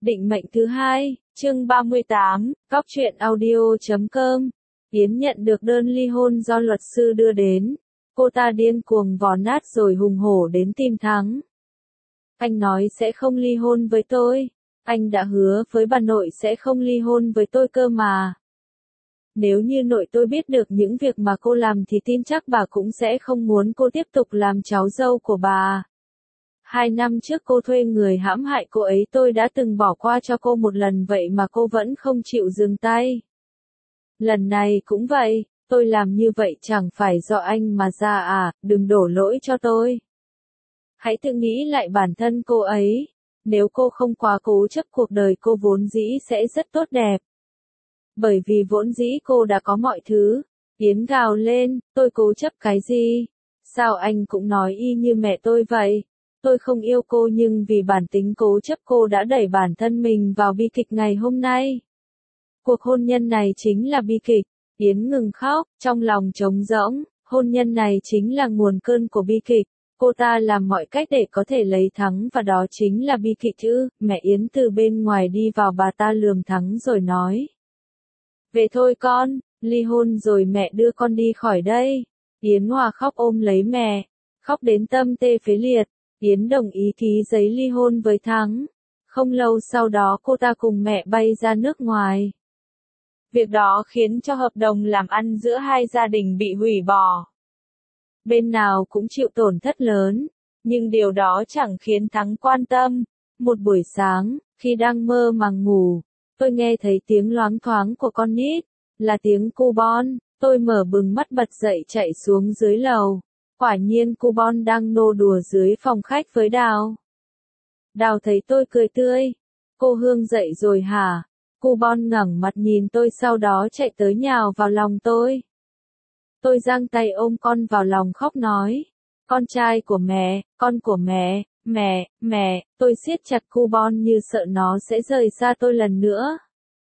Định mệnh thứ hai, chương 38, Góc truyện audio.com. Yến nhận được đơn ly hôn do luật sư đưa đến. Cô ta điên cuồng vò nát rồi hùng hổ đến tìm Thắng. Anh nói sẽ không ly hôn với tôi. Anh đã hứa với bà nội sẽ không ly hôn với tôi cơ mà. Nếu như nội tôi biết được những việc mà cô làm thì tin chắc bà cũng sẽ không muốn cô tiếp tục làm cháu dâu của bà. 2 năm trước cô thuê người hãm hại cô ấy, tôi đã từng bỏ qua cho cô một lần vậy mà cô vẫn không chịu dừng tay. Lần này cũng vậy, tôi làm như vậy chẳng phải do anh mà ra à, đừng đổ lỗi cho tôi. Hãy tự nghĩ lại bản thân cô ấy, nếu cô không quá cố chấp cuộc đời cô vốn dĩ sẽ rất tốt đẹp. Bởi vì vốn dĩ cô đã có mọi thứ. Yến gào lên, tôi cố chấp cái gì? Sao anh cũng nói y như mẹ tôi vậy? Tôi không yêu cô nhưng vì bản tính cố chấp cô đã đẩy bản thân mình vào bi kịch ngày hôm nay. Cuộc hôn nhân này chính là bi kịch. Yến ngừng khóc, trong lòng trống rỗng, hôn nhân này chính là nguồn cơn của bi kịch. Cô ta làm mọi cách để có thể lấy Thắng và đó chính là bi kịch chứ. Mẹ Yến từ bên ngoài đi vào, bà ta lườm Thắng rồi nói. Về thôi con, ly hôn rồi mẹ đưa con đi khỏi đây. Yến Hòa khóc ôm lấy mẹ, khóc đến tâm tê phế liệt. Yến đồng ý ký giấy ly hôn với Thắng. Không lâu sau đó cô ta cùng mẹ bay ra nước ngoài. Việc đó khiến cho hợp đồng làm ăn giữa hai gia đình bị hủy bỏ. Bên nào cũng chịu tổn thất lớn, nhưng điều đó chẳng khiến Thắng quan tâm. Một buổi sáng, khi đang mơ màng ngủ, tôi nghe thấy tiếng loáng thoáng của con nít, là tiếng cu bon. Tôi mở bừng mắt bật dậy chạy xuống dưới lầu. Quả nhiên cu bon đang nô đùa dưới phòng khách với Đào. Đào thấy tôi cười tươi. Cô Hương dậy rồi hả? Cu bon ngẩng mặt nhìn tôi sau đó chạy tới nhào vào lòng tôi. Tôi giang tay ôm con vào lòng khóc nói. Con trai của mẹ, con của mẹ, mẹ, tôi siết chặt cu bon như sợ nó sẽ rời xa tôi lần nữa.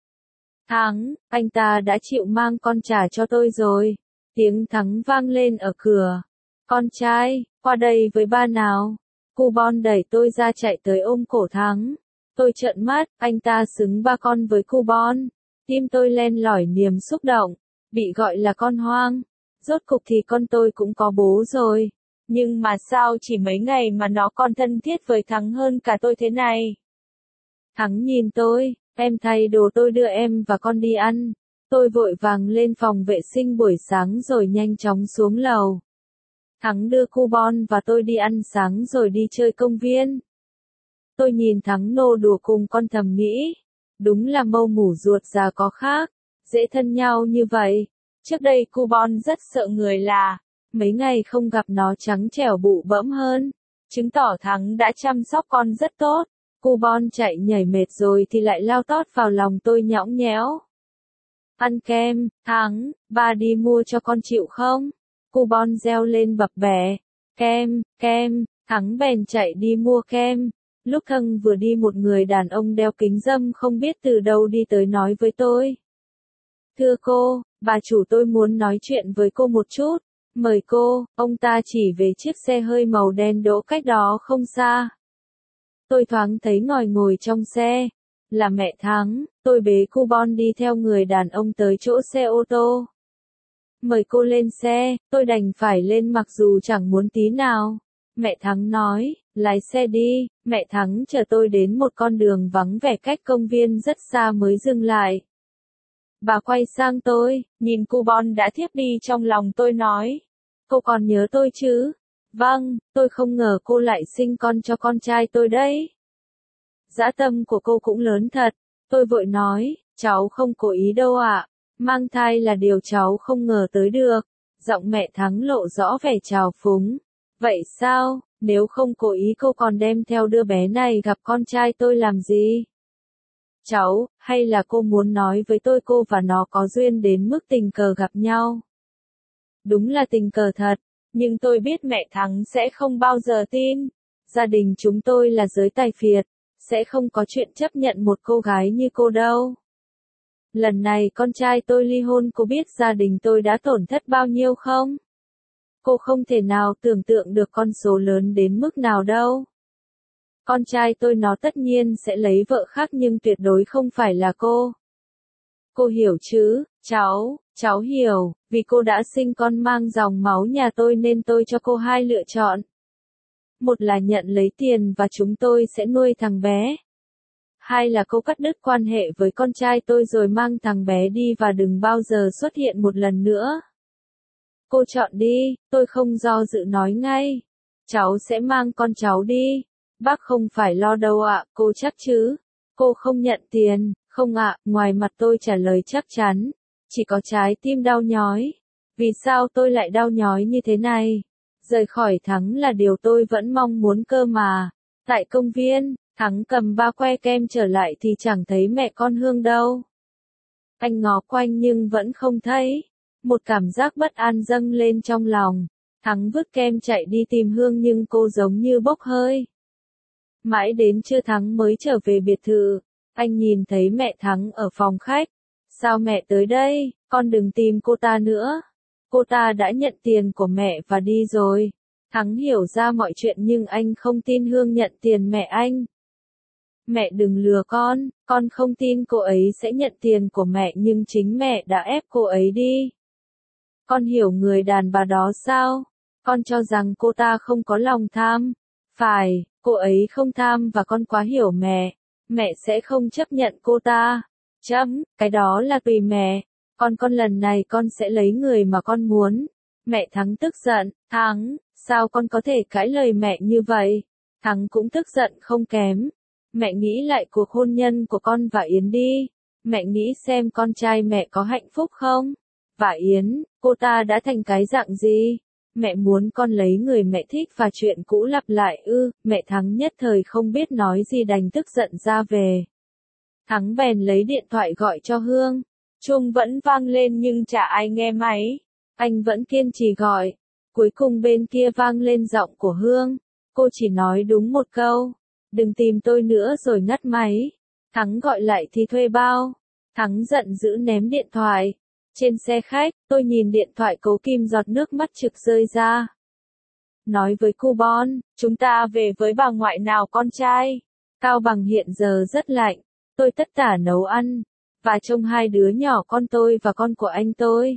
Thắng, anh ta đã chịu mang con trả cho tôi rồi. Tiếng Thắng vang lên ở cửa. Con trai, qua đây với ba nào. Cu bon đẩy tôi ra chạy tới ôm cổ Thắng. Tôi trợn mắt, anh ta xứng ba con với cu bon. Tim tôi len lỏi niềm xúc động, bị gọi là con hoang. Rốt cục thì con tôi cũng có bố rồi. Nhưng mà sao chỉ mấy ngày mà nó còn thân thiết với Thắng hơn cả tôi thế này? Thắng nhìn tôi, em thay đồ tôi đưa em và con đi ăn. Tôi vội vàng lên phòng vệ sinh buổi sáng rồi nhanh chóng xuống lầu. Thắng đưa cu bon và tôi đi ăn sáng rồi đi chơi công viên. Tôi nhìn Thắng nô đùa cùng con thầm nghĩ. Đúng là mâu mủ ruột già có khác, dễ thân nhau như vậy. Trước đây cu bon rất sợ người là, mấy ngày không gặp nó trắng trẻo bụ bẫm hơn. Chứng tỏ Thắng đã chăm sóc con rất tốt. Cu bon chạy nhảy mệt rồi thì lại lao tót vào lòng tôi nhõng nhẽo. Ăn kem, Thắng, ba đi mua cho con chịu không? Cu bon reo lên bập bẹ. Kem, Thắng bèn chạy đi mua kem. Lúc thân vừa đi một người đàn ông đeo kính râm không biết từ đâu đi tới nói với tôi. Thưa cô, bà chủ tôi muốn nói chuyện với cô một chút. Mời cô, ông ta chỉ về chiếc xe hơi màu đen đỗ cách đó không xa. Tôi thoáng thấy ngồi trong xe. Là mẹ Thắng, tôi bế cu bon đi theo người đàn ông tới chỗ xe ô tô. Mời cô lên xe, tôi đành phải lên mặc dù chẳng muốn tí nào. Mẹ Thắng nói, lái xe đi. Mẹ Thắng chở tôi đến một con đường vắng vẻ cách công viên rất xa mới dừng lại. Bà quay sang tôi, nhìn cu bon đã thiếp đi trong lòng tôi nói. Cô còn nhớ tôi chứ? Vâng, tôi không ngờ cô lại sinh con cho con trai tôi đấy. Dã tâm của cô cũng lớn thật. Tôi vội nói, cháu không cố ý đâu ạ. Mang thai là điều cháu không ngờ tới được. Giọng mẹ Thắng lộ rõ vẻ trào phúng. Vậy sao, nếu không cố ý cô còn đem theo đứa bé này gặp con trai tôi làm gì? Cháu, hay là cô muốn nói với tôi cô và nó có duyên đến mức tình cờ gặp nhau? Đúng là tình cờ thật, nhưng tôi biết mẹ Thắng sẽ không bao giờ tin. Gia đình chúng tôi là giới tài phiệt, sẽ không có chuyện chấp nhận một cô gái như cô đâu. Lần này con trai tôi ly hôn, cô biết gia đình tôi đã tổn thất bao nhiêu không? Cô không thể nào tưởng tượng được con số lớn đến mức nào đâu. Con trai tôi nó tất nhiên sẽ lấy vợ khác nhưng tuyệt đối không phải là cô. Cô hiểu chứ, cháu hiểu, vì cô đã sinh con mang dòng máu nhà tôi nên tôi cho cô hai lựa chọn. Một là nhận lấy tiền và chúng tôi sẽ nuôi thằng bé. Hai là cô cắt đứt quan hệ với con trai tôi rồi mang thằng bé đi và đừng bao giờ xuất hiện một lần nữa. Cô chọn đi, tôi không do dự nói ngay. Cháu sẽ mang con cháu đi. Bác không phải lo đâu ạ, cô chắc chứ? Cô không nhận tiền, không ạ, ngoài mặt tôi trả lời chắc chắn. Chỉ có trái tim đau nhói. Vì sao tôi lại đau nhói như thế này? Rời khỏi Thắng là điều tôi vẫn mong muốn cơ mà. Tại công viên, Thắng cầm ba que kem trở lại thì chẳng thấy mẹ con Hương đâu. Anh ngó quanh nhưng vẫn không thấy. Một cảm giác bất an dâng lên trong lòng. Thắng vứt kem chạy đi tìm Hương nhưng cô giống như bốc hơi. Mãi đến trưa Thắng mới trở về biệt thự. Anh nhìn thấy mẹ Thắng ở phòng khách. Sao mẹ tới đây, con đừng tìm cô ta nữa. Cô ta đã nhận tiền của mẹ và đi rồi. Thắng hiểu ra mọi chuyện nhưng anh không tin Hương nhận tiền mẹ anh. Mẹ đừng lừa con không tin cô ấy sẽ nhận tiền của mẹ nhưng chính mẹ đã ép cô ấy đi. Con hiểu người đàn bà đó sao? Con cho rằng cô ta không có lòng tham. Phải, cô ấy không tham và con quá hiểu mẹ. Mẹ sẽ không chấp nhận cô ta. Cái đó là tùy mẹ. Con lần này con sẽ lấy người mà con muốn. Mẹ Thắng tức giận. Thắng, sao con có thể cãi lời mẹ như vậy? Thắng cũng tức giận không kém. Mẹ nghĩ lại cuộc hôn nhân của con và Yến đi. Mẹ nghĩ xem con trai mẹ có hạnh phúc không? Và Yến, cô ta đã thành cái dạng gì? Mẹ muốn con lấy người mẹ thích và chuyện cũ lặp lại ư? Mẹ Thắng nhất thời không biết nói gì đành tức giận ra về. Thắng bèn lấy điện thoại gọi cho Hương. Chuông vẫn vang lên nhưng chả ai nghe máy. Anh vẫn kiên trì gọi. Cuối cùng bên kia vang lên giọng của Hương. Cô chỉ nói đúng một câu. Đừng tìm tôi nữa rồi ngắt máy. Thắng gọi lại thì thuê bao. Thắng giận dữ ném điện thoại. Trên xe khách, tôi nhìn điện thoại cố kìm giọt nước mắt trực rơi ra. Nói với cu Bon, chúng ta về với bà ngoại nào con trai. Cao Bằng hiện giờ rất lạnh. Tôi tất tả nấu ăn. Và trông hai đứa nhỏ con tôi và con của anh tôi.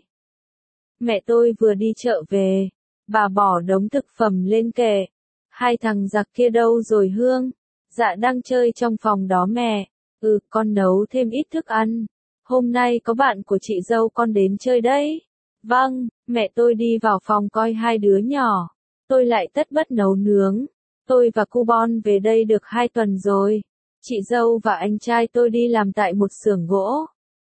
Mẹ tôi vừa đi chợ về. Bà bỏ đống thực phẩm lên kệ. Hai thằng giặc kia đâu rồi Hương? Dạ đang chơi trong phòng đó mẹ. Con nấu thêm ít thức ăn. Hôm nay có bạn của chị dâu con đến chơi đấy. Vâng, mẹ tôi đi vào phòng coi hai đứa nhỏ. Tôi lại tất bật nấu nướng. Tôi và cu Bon về đây được 2 tuần rồi. Chị dâu và anh trai tôi đi làm tại một xưởng gỗ.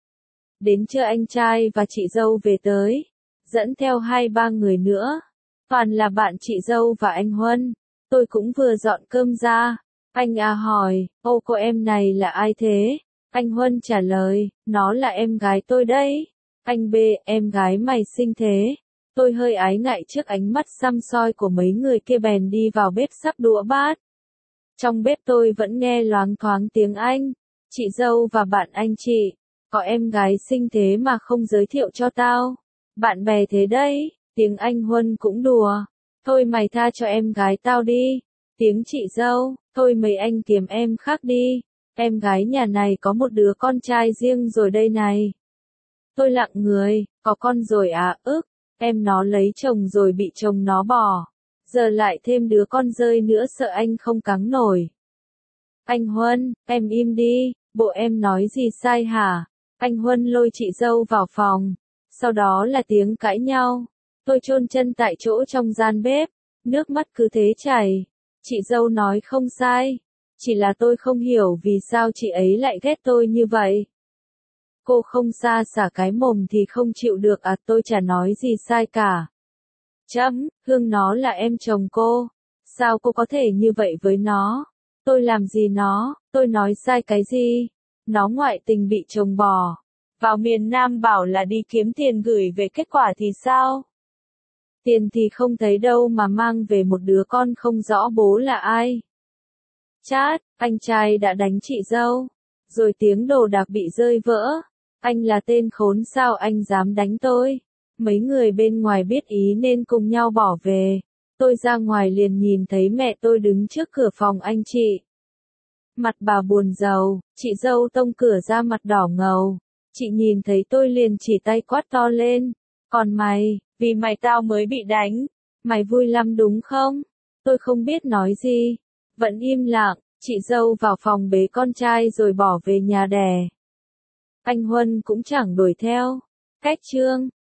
Đến trưa anh trai và chị dâu về tới. Dẫn theo 2-3 người nữa. Toàn là bạn chị dâu và anh Huân. Tôi cũng vừa dọn cơm ra. Anh A hỏi, ô cô em này là ai thế? Anh Huân trả lời, nó là em gái tôi đấy. Anh B, em gái mày xinh thế. Tôi hơi ái ngại trước ánh mắt săm soi của mấy người kia bèn đi vào bếp sắp đũa bát. Trong bếp tôi vẫn nghe loáng thoáng tiếng Anh. Chị dâu và bạn anh chị. Có em gái xinh thế mà không giới thiệu cho tao. Bạn bè thế đấy. Tiếng anh Huân cũng đùa. Thôi mày tha cho em gái tao đi. Tiếng chị dâu, thôi mấy anh kiếm em khác đi. Em gái nhà này có một đứa con trai riêng rồi đây này. Tôi lặng người, có con rồi à, em nó lấy chồng rồi bị chồng nó bỏ. Giờ lại thêm đứa con rơi nữa sợ anh không cáng nổi. Anh Huân, em im đi, bộ em nói gì sai hả? Anh Huân lôi chị dâu vào phòng. Sau đó là tiếng cãi nhau. Tôi chôn chân tại chỗ trong gian bếp. Nước mắt cứ thế chảy. Chị dâu nói không sai. Chỉ là tôi không hiểu vì sao chị ấy lại ghét tôi như vậy. Cô không xa xả cái mồm thì không chịu được à, tôi chả nói gì sai cả. Hương nó là em chồng cô. Sao cô có thể như vậy với nó? Tôi làm gì nó, tôi nói sai cái gì? Nó ngoại tình bị chồng bỏ. Vào miền Nam bảo là đi kiếm tiền gửi về kết quả thì sao? Tiền thì không thấy đâu mà mang về một đứa con không rõ bố là ai. Anh trai đã đánh chị dâu. Rồi tiếng đồ đạc bị rơi vỡ. Anh là tên khốn sao anh dám đánh tôi? Mấy người bên ngoài biết ý nên cùng nhau bỏ về. Tôi ra ngoài liền nhìn thấy mẹ tôi đứng trước cửa phòng anh chị. Mặt bà buồn rầu, chị dâu tông cửa ra mặt đỏ ngầu. Chị nhìn thấy tôi liền chỉ tay quát to lên. Còn mày, vì mày tao mới bị đánh. Mày vui lắm đúng không? Tôi không biết nói gì. Vẫn im lặng, chị dâu vào phòng bế con trai rồi bỏ về nhà đẻ. Anh Huân cũng chẳng đuổi theo. Cách chương